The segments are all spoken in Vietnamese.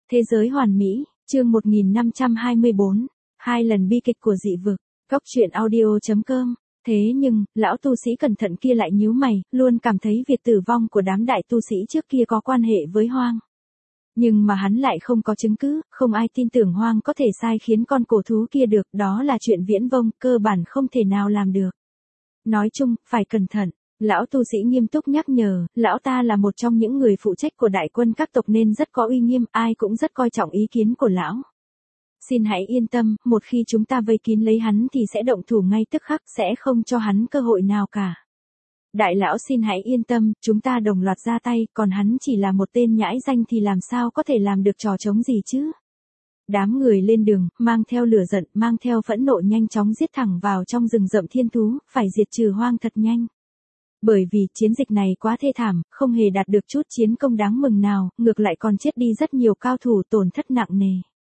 Thế giới hoàn mỹ, chương 1524, 2 lần bi kịch của dị vực, góc truyện audio.com. Thế nhưng, lão tu sĩ cẩn thận kia lại nhíu mày, luôn cảm thấy việc tử vong của đám đại tu sĩ trước kia có quan hệ với Hoang. Nhưng mà hắn lại không có chứng cứ, không ai tin tưởng Hoang có thể sai khiến con cổ thú kia được, đó là chuyện viễn vông, cơ bản không thể nào làm được. Nói chung, phải cẩn thận. Lão tu sĩ nghiêm túc nhắc nhở, lão ta là một trong những người phụ trách của đại quân các tộc nên rất có uy nghiêm, ai cũng rất coi trọng ý kiến của lão. Xin hãy yên tâm, một khi chúng ta vây kín lấy hắn thì sẽ động thủ ngay tức khắc, sẽ không cho hắn cơ hội nào cả. Đại lão xin hãy yên tâm, chúng ta đồng loạt ra tay, còn hắn chỉ là một tên nhãi danh thì làm sao có thể làm được trò trống gì chứ? Đám người lên đường, mang theo lửa giận, mang theo phẫn nộ nhanh chóng giết thẳng vào trong rừng rậm thiên thú, phải diệt trừ Hoang thật nhanh. Bởi vì chiến dịch này quá thê thảm, không hề đạt được chút chiến công đáng mừng nào, ngược lại còn chết đi rất nhiều cao thủ, tổn thất nặng nề.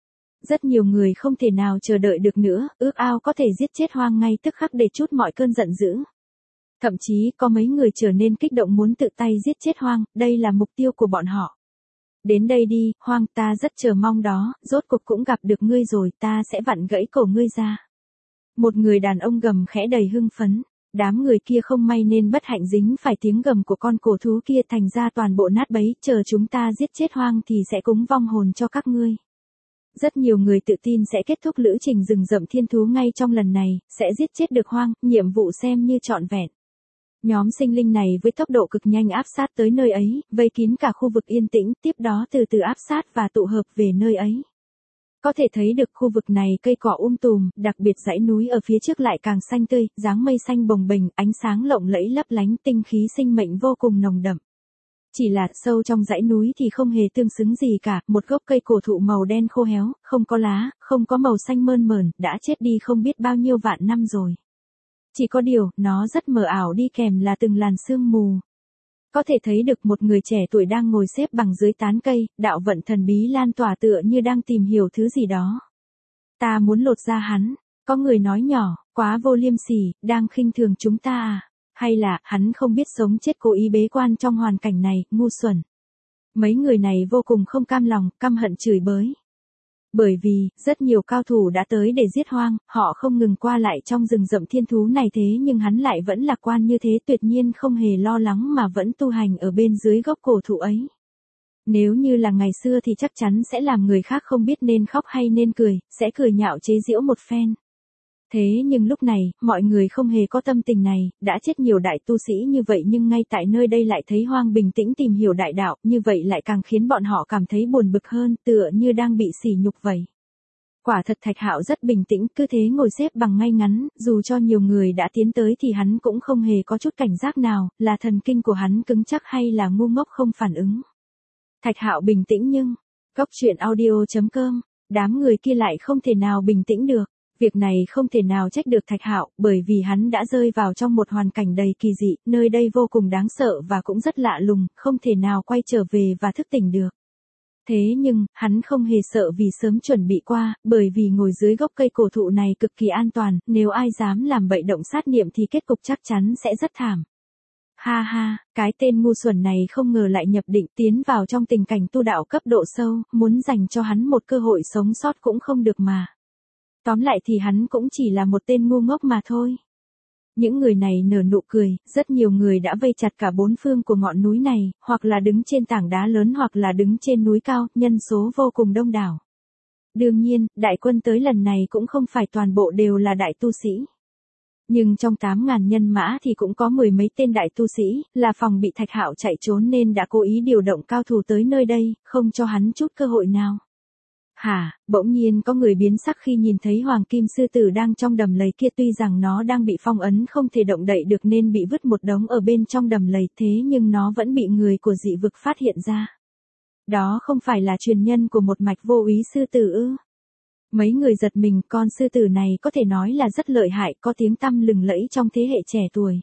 Rất nhiều người không thể nào chờ đợi được nữa, ước ao có thể giết chết Hoang ngay tức khắc để trút mọi cơn giận dữ. Thậm chí có mấy người trở nên kích động muốn tự tay giết chết Hoang, đây là mục tiêu của bọn họ. Đến đây đi, Hoang, ta rất chờ mong đó, rốt cuộc cũng gặp được ngươi rồi, ta sẽ vặn gãy cổ ngươi ra. Một người đàn ông gầm khẽ đầy hưng phấn. Đám người kia không may nên bất hạnh dính phải tiếng gầm của con cổ thú kia, thành ra toàn bộ nát bấy, chờ chúng ta giết chết Hoang thì sẽ cúng vong hồn cho các ngươi. Rất nhiều người tự tin sẽ kết thúc lữ trình rừng rậm thiên thú ngay trong lần này, sẽ giết chết được Hoang, nhiệm vụ xem như trọn vẹn. Nhóm sinh linh này với tốc độ cực nhanh áp sát tới nơi ấy, vây kín cả khu vực yên tĩnh, tiếp đó từ từ áp sát và tụ hợp về nơi ấy. Có thể thấy được khu vực này cây cỏ tùm, đặc biệt dãy núi ở phía trước lại càng xanh tươi, dáng mây xanh bồng bềnh, ánh sáng lộng lẫy lấp lánh, tinh khí sinh mệnh vô cùng nồng đậm. Chỉ là sâu trong dãy núi thì không hề tương xứng gì cả, một gốc cây cổ thụ màu đen khô héo, không có lá, không có màu xanh mơn mởn, đã chết đi không biết bao nhiêu vạn năm rồi. Chỉ có điều, nó rất mờ ảo đi kèm là từng làn sương mù. Có thể thấy được một người trẻ tuổi đang ngồi xếp bằng dưới tán cây, đạo vận thần bí lan tỏa tựa như đang tìm hiểu thứ gì đó. Ta muốn lột da hắn, có người nói nhỏ, quá vô liêm sỉ, đang khinh thường chúng ta à? Hay là, hắn không biết sống chết cố ý bế quan trong hoàn cảnh này, ngu xuẩn. Mấy người này vô cùng không cam lòng, căm hận chửi bới. Bởi vì, rất nhiều cao thủ đã tới để giết Hoang, họ không ngừng qua lại trong rừng rậm thiên thú này thế nhưng hắn lại vẫn lạc quan như thế, tuyệt nhiên không hề lo lắng mà vẫn tu hành ở bên dưới gốc cổ thụ ấy. Nếu như là ngày xưa thì chắc chắn sẽ làm người khác không biết nên khóc hay nên cười, sẽ cười nhạo chế giễu một phen. Thế nhưng lúc này, mọi người không hề có tâm tình này, đã chết nhiều đại tu sĩ như vậy nhưng ngay tại nơi đây lại thấy Hoang bình tĩnh tìm hiểu đại đạo, như vậy lại càng khiến bọn họ cảm thấy buồn bực hơn, tựa như đang bị sỉ nhục vậy. Quả thật Thạch Hạo rất bình tĩnh, cứ thế ngồi xếp bằng ngay ngắn, dù cho nhiều người đã tiến tới thì hắn cũng không hề có chút cảnh giác nào, là thần kinh của hắn cứng chắc hay là ngu ngốc không phản ứng. Thạch Hạo bình tĩnh nhưng, góc truyện audio.com, đám người kia lại không thể nào bình tĩnh được. Việc này không thể nào trách được Thạch Hạo, bởi vì hắn đã rơi vào trong một hoàn cảnh đầy kỳ dị, nơi đây vô cùng đáng sợ và cũng rất lạ lùng, không thể nào quay trở về và thức tỉnh được. Thế nhưng, hắn không hề sợ vì sớm chuẩn bị qua, bởi vì ngồi dưới gốc cây cổ thụ này cực kỳ an toàn, nếu ai dám làm bậy động sát niệm thì kết cục chắc chắn sẽ rất thảm. Ha ha, cái tên ngu xuẩn này không ngờ lại nhập định tiến vào trong tình cảnh tu đạo cấp độ sâu, muốn dành cho hắn một cơ hội sống sót cũng không được mà. Tóm lại thì hắn cũng chỉ là một tên ngu ngốc mà thôi. Những người này nở nụ cười, rất nhiều người đã vây chặt cả bốn phương của ngọn núi này, hoặc là đứng trên tảng đá lớn hoặc là đứng trên núi cao, nhân số vô cùng đông đảo. Đương nhiên, đại quân tới lần này cũng không phải toàn bộ đều là đại tu sĩ. Nhưng trong 8.000 nhân mã thì cũng có 10 mấy tên đại tu sĩ, là phòng bị Thạch Hạo chạy trốn nên đã cố ý điều động cao thủ tới nơi đây, không cho hắn chút cơ hội nào. Hả, bỗng nhiên có người biến sắc khi nhìn thấy Hoàng Kim Sư Tử đang trong đầm lầy kia, tuy rằng nó đang bị phong ấn không thể động đậy được nên bị vứt một đống ở bên trong đầm lầy, thế nhưng nó vẫn bị người của dị vực phát hiện ra. Đó không phải là truyền nhân của một mạch vô úy sư tử ư? Mấy người giật mình, con sư tử này có thể nói là rất lợi hại, có tiếng tăm lừng lẫy trong thế hệ trẻ tuổi.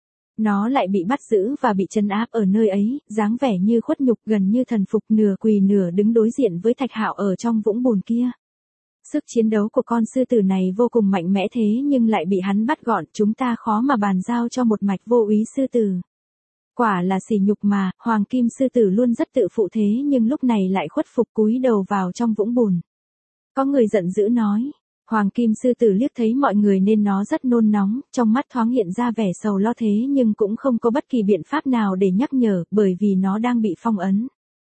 Nó lại bị bắt giữ và bị trấn áp ở nơi ấy, dáng vẻ như khuất nhục, gần như thần phục, nửa quỳ nửa đứng đối diện với Thạch Hạo ở trong vũng bùn kia. Sức chiến đấu của con sư tử này vô cùng mạnh mẽ thế nhưng lại bị hắn bắt gọn, chúng ta khó mà bàn giao cho một mạch vô úy sư tử. Quả là sỉ nhục mà, Hoàng Kim Sư Tử luôn rất tự phụ thế nhưng lúc này lại khuất phục cúi đầu vào trong vũng bùn. Có người giận dữ nói. Hoàng Kim Sư Tử liếc thấy mọi người nên nó rất nôn nóng, trong mắt thoáng hiện ra vẻ sầu lo thế nhưng cũng không có bất kỳ biện pháp nào để nhắc nhở bởi vì nó đang bị phong ấn.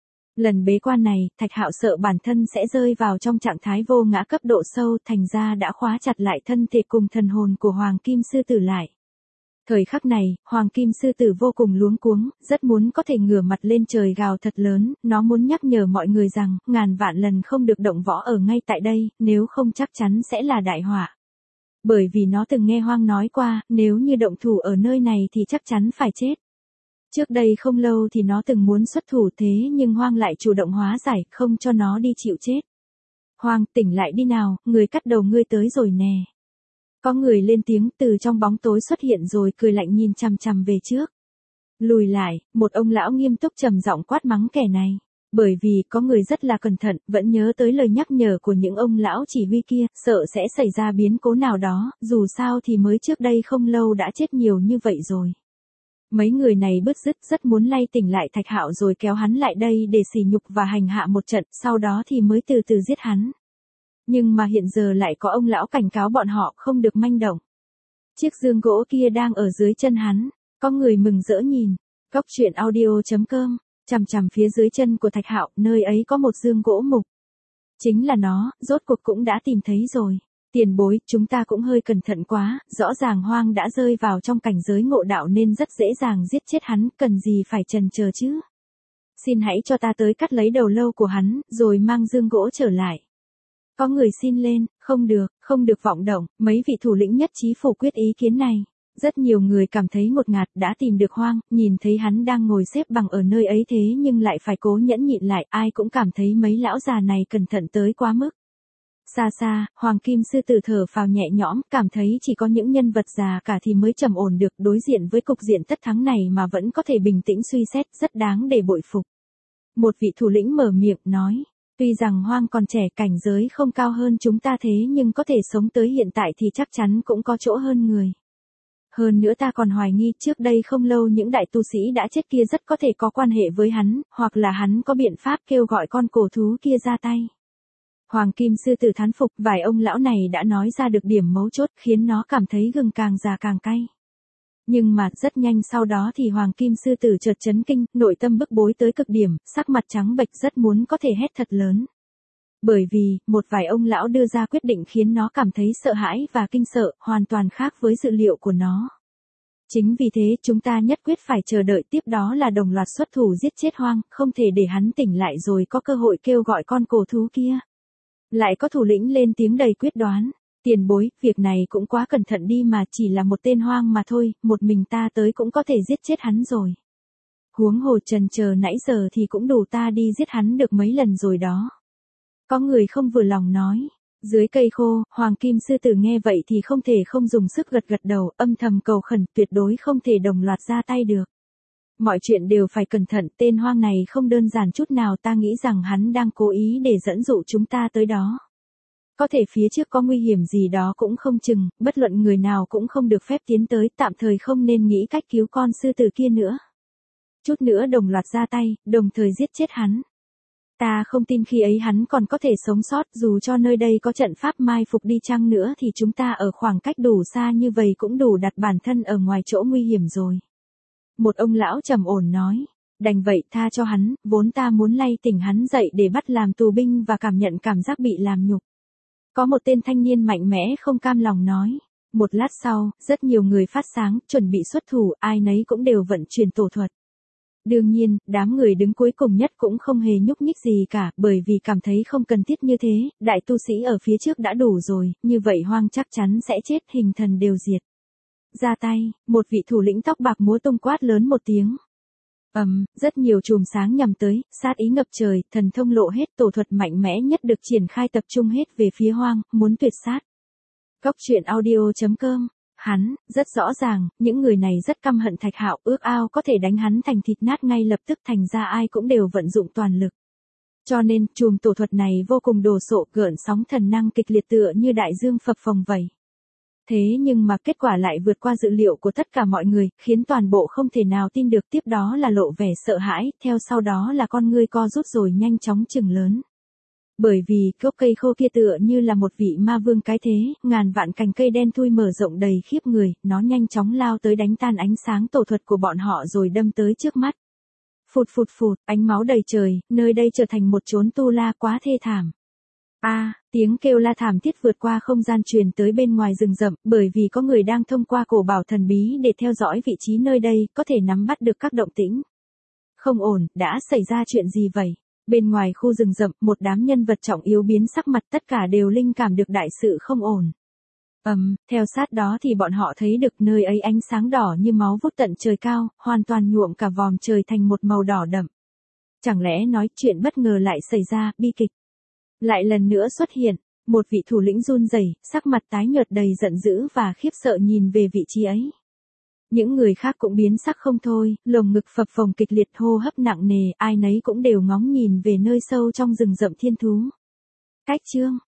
Lần bế quan này, Thạch Hạo sợ bản thân sẽ rơi vào trong trạng thái vô ngã cấp độ sâu thành ra đã khóa chặt lại thân thể cùng thần hồn của Hoàng Kim Sư Tử lại. Thời khắc này, Hoàng Kim Sư Tử vô cùng luống cuống, rất muốn có thể ngửa mặt lên trời gào thật lớn, nó muốn nhắc nhở mọi người rằng, ngàn vạn lần không được động võ ở ngay tại đây, nếu không chắc chắn sẽ là đại họa. Bởi vì nó từng nghe Hoang nói qua, nếu như động thủ ở nơi này thì chắc chắn phải chết. Trước đây không lâu thì nó từng muốn xuất thủ thế nhưng Hoang lại chủ động hóa giải, không cho nó đi chịu chết. Hoang, tỉnh lại đi nào, người cắt đầu ngươi tới rồi nè. Có người lên tiếng từ trong bóng tối xuất hiện rồi cười lạnh nhìn chằm chằm về trước. Lùi lại, một ông lão nghiêm túc trầm giọng quát mắng kẻ này. Bởi vì có người rất là cẩn thận, vẫn nhớ tới lời nhắc nhở của những ông lão chỉ huy kia, sợ sẽ xảy ra biến cố nào đó, dù sao thì mới trước đây không lâu đã chết nhiều như vậy rồi. Mấy người này bứt rứt rất muốn lay tỉnh lại Thạch Hạo rồi kéo hắn lại đây để sỉ nhục và hành hạ một trận, sau đó thì mới từ từ giết hắn. Nhưng mà hiện giờ lại có ông lão cảnh cáo bọn họ không được manh động. Chiếc giường gỗ kia đang ở dưới chân hắn, có người mừng rỡ nhìn. Cốc truyện audio.com, chằm chằm phía dưới chân của Thạch Hạo, nơi ấy có một giường gỗ mục. Chính là nó, rốt cuộc cũng đã tìm thấy rồi. Tiền bối, chúng ta cũng hơi cẩn thận quá, rõ ràng Hoang đã rơi vào trong cảnh giới ngộ đạo nên rất dễ dàng giết chết hắn, cần gì phải chần chờ chứ. Xin hãy cho ta tới cắt lấy đầu lâu của hắn, rồi mang giường gỗ trở lại. Có người xin lên, không được vọng động, mấy vị thủ lĩnh nhất trí phủ quyết ý kiến này. Rất nhiều người cảm thấy ngột ngạt đã tìm được Hoang, nhìn thấy hắn đang ngồi xếp bằng ở nơi ấy thế nhưng lại phải cố nhẫn nhịn lại, ai cũng cảm thấy mấy lão già này cẩn thận tới quá mức. Xa xa, Hoàng Kim Sư Tử thở phào nhẹ nhõm, cảm thấy chỉ có những nhân vật già cả thì mới trầm ổn được, đối diện với cục diện tất thắng này mà vẫn có thể bình tĩnh suy xét, rất đáng để bội phục. Một vị thủ lĩnh mở miệng nói. Tuy rằng Hoang còn trẻ cảnh giới không cao hơn chúng ta thế nhưng có thể sống tới hiện tại thì chắc chắn cũng có chỗ hơn người. Hơn nữa ta còn hoài nghi trước đây không lâu những đại tu sĩ đã chết kia rất có thể có quan hệ với hắn, hoặc là hắn có biện pháp kêu gọi con cổ thú kia ra tay. Hoàng Kim Sư Tử thán phục, vài ông lão này đã nói ra được điểm mấu chốt khiến nó cảm thấy gừng càng già càng cay. Nhưng mà rất nhanh sau đó thì Hoàng Kim Sư Tử chợt chấn kinh, nội tâm bức bối tới cực điểm, sắc mặt trắng bệch rất muốn có thể hét thật lớn. Bởi vì, một vài ông lão đưa ra quyết định khiến nó cảm thấy sợ hãi và kinh sợ, hoàn toàn khác với dự liệu của nó. Chính vì thế chúng ta nhất quyết phải chờ đợi tiếp đó là đồng loạt xuất thủ giết chết Hoang, không thể để hắn tỉnh lại rồi có cơ hội kêu gọi con cổ thú kia. Lại có thủ lĩnh lên tiếng đầy quyết đoán. Tiền bối, việc này cũng quá cẩn thận đi mà, chỉ là một tên hoang mà thôi, một mình ta tới cũng có thể giết chết hắn rồi. Huống hồ trần chờ nãy giờ thì cũng đủ ta đi giết hắn được mấy lần rồi đó. Có người không vừa lòng nói. Dưới cây khô, Hoàng Kim Sư Tử nghe vậy thì không thể không dùng sức gật gật đầu, âm thầm cầu khẩn, tuyệt đối không thể đồng loạt ra tay được. Mọi chuyện đều phải cẩn thận, tên hoang này không đơn giản chút nào, ta nghĩ rằng hắn đang cố ý để dẫn dụ chúng ta tới đó. Có thể phía trước có nguy hiểm gì đó cũng không chừng, bất luận người nào cũng không được phép tiến tới, tạm thời không nên nghĩ cách cứu con sư tử kia nữa. Chút nữa đồng loạt ra tay, đồng thời giết chết hắn. Ta không tin khi ấy hắn còn có thể sống sót, dù cho nơi đây có trận pháp mai phục đi chăng nữa thì chúng ta ở khoảng cách đủ xa như vậy cũng đủ đặt bản thân ở ngoài chỗ nguy hiểm rồi. Một ông lão trầm ổn nói, đành vậy tha cho hắn, vốn ta muốn lay tỉnh hắn dậy để bắt làm tù binh và cảm nhận cảm giác bị làm nhục. Có một tên thanh niên mạnh mẽ không cam lòng nói. Một lát sau, rất nhiều người phát sáng, chuẩn bị xuất thủ, ai nấy cũng đều vận chuyển tổ thuật. Đương nhiên, đám người đứng cuối cùng nhất cũng không hề nhúc nhích gì cả, bởi vì cảm thấy không cần thiết như thế, đại tu sĩ ở phía trước đã đủ rồi, như vậy Hoang chắc chắn sẽ chết, hình thần đều diệt. Ra tay, một vị thủ lĩnh tóc bạc múa tung quát lớn một tiếng. Rất nhiều chùm sáng nhằm tới, sát ý ngập trời, thần thông lộ hết, tổ thuật mạnh mẽ nhất được triển khai tập trung hết về phía Hoang, muốn tuyệt sát. Cốc truyện audio.com, rất rõ ràng, những người này rất căm hận Thạch Hạo, ước ao có thể đánh hắn thành thịt nát ngay lập tức, thành ra ai cũng đều vận dụng toàn lực. Cho nên, chùm tổ thuật này vô cùng đồ sộ, gợn sóng thần năng kịch liệt tựa như đại dương phập phồng vậy. Thế nhưng mà kết quả lại vượt qua dự liệu của tất cả mọi người, khiến toàn bộ không thể nào tin được. Tiếp đó là lộ vẻ sợ hãi, theo sau đó là con ngươi co rút rồi nhanh chóng chừng lớn. Bởi vì gốc cây khô kia tựa như là một vị ma vương cái thế, ngàn vạn cành cây đen thui mở rộng đầy khiếp người, nó nhanh chóng lao tới đánh tan ánh sáng tổ thuật của bọn họ rồi đâm tới trước mắt. Phụt phụt phụt, ánh máu đầy trời, nơi đây trở thành một chốn tu la quá thê thảm. Tiếng kêu la thảm thiết vượt qua không gian truyền tới bên ngoài rừng rậm, bởi vì có người đang thông qua cổ bảo thần bí để theo dõi vị trí nơi đây, có thể nắm bắt được các động tĩnh. Không ổn, đã xảy ra chuyện gì vậy? Bên ngoài khu rừng rậm, một đám nhân vật trọng yếu biến sắc mặt, tất cả đều linh cảm được đại sự không ổn. Theo sát đó thì bọn họ thấy được nơi ấy ánh sáng đỏ như máu vút tận trời cao, hoàn toàn nhuộm cả vòm trời thành một màu đỏ đậm. Chẳng lẽ nói chuyện bất ngờ lại xảy ra, bi kịch lại lần nữa xuất hiện, một vị thủ lĩnh run rẩy, sắc mặt tái nhợt đầy giận dữ và khiếp sợ nhìn về vị trí ấy. Những người khác cũng biến sắc không thôi, lồng ngực phập phồng kịch liệt, hô hấp nặng nề, ai nấy cũng đều ngóng nhìn về nơi sâu trong rừng rậm thiên thú. Cách chương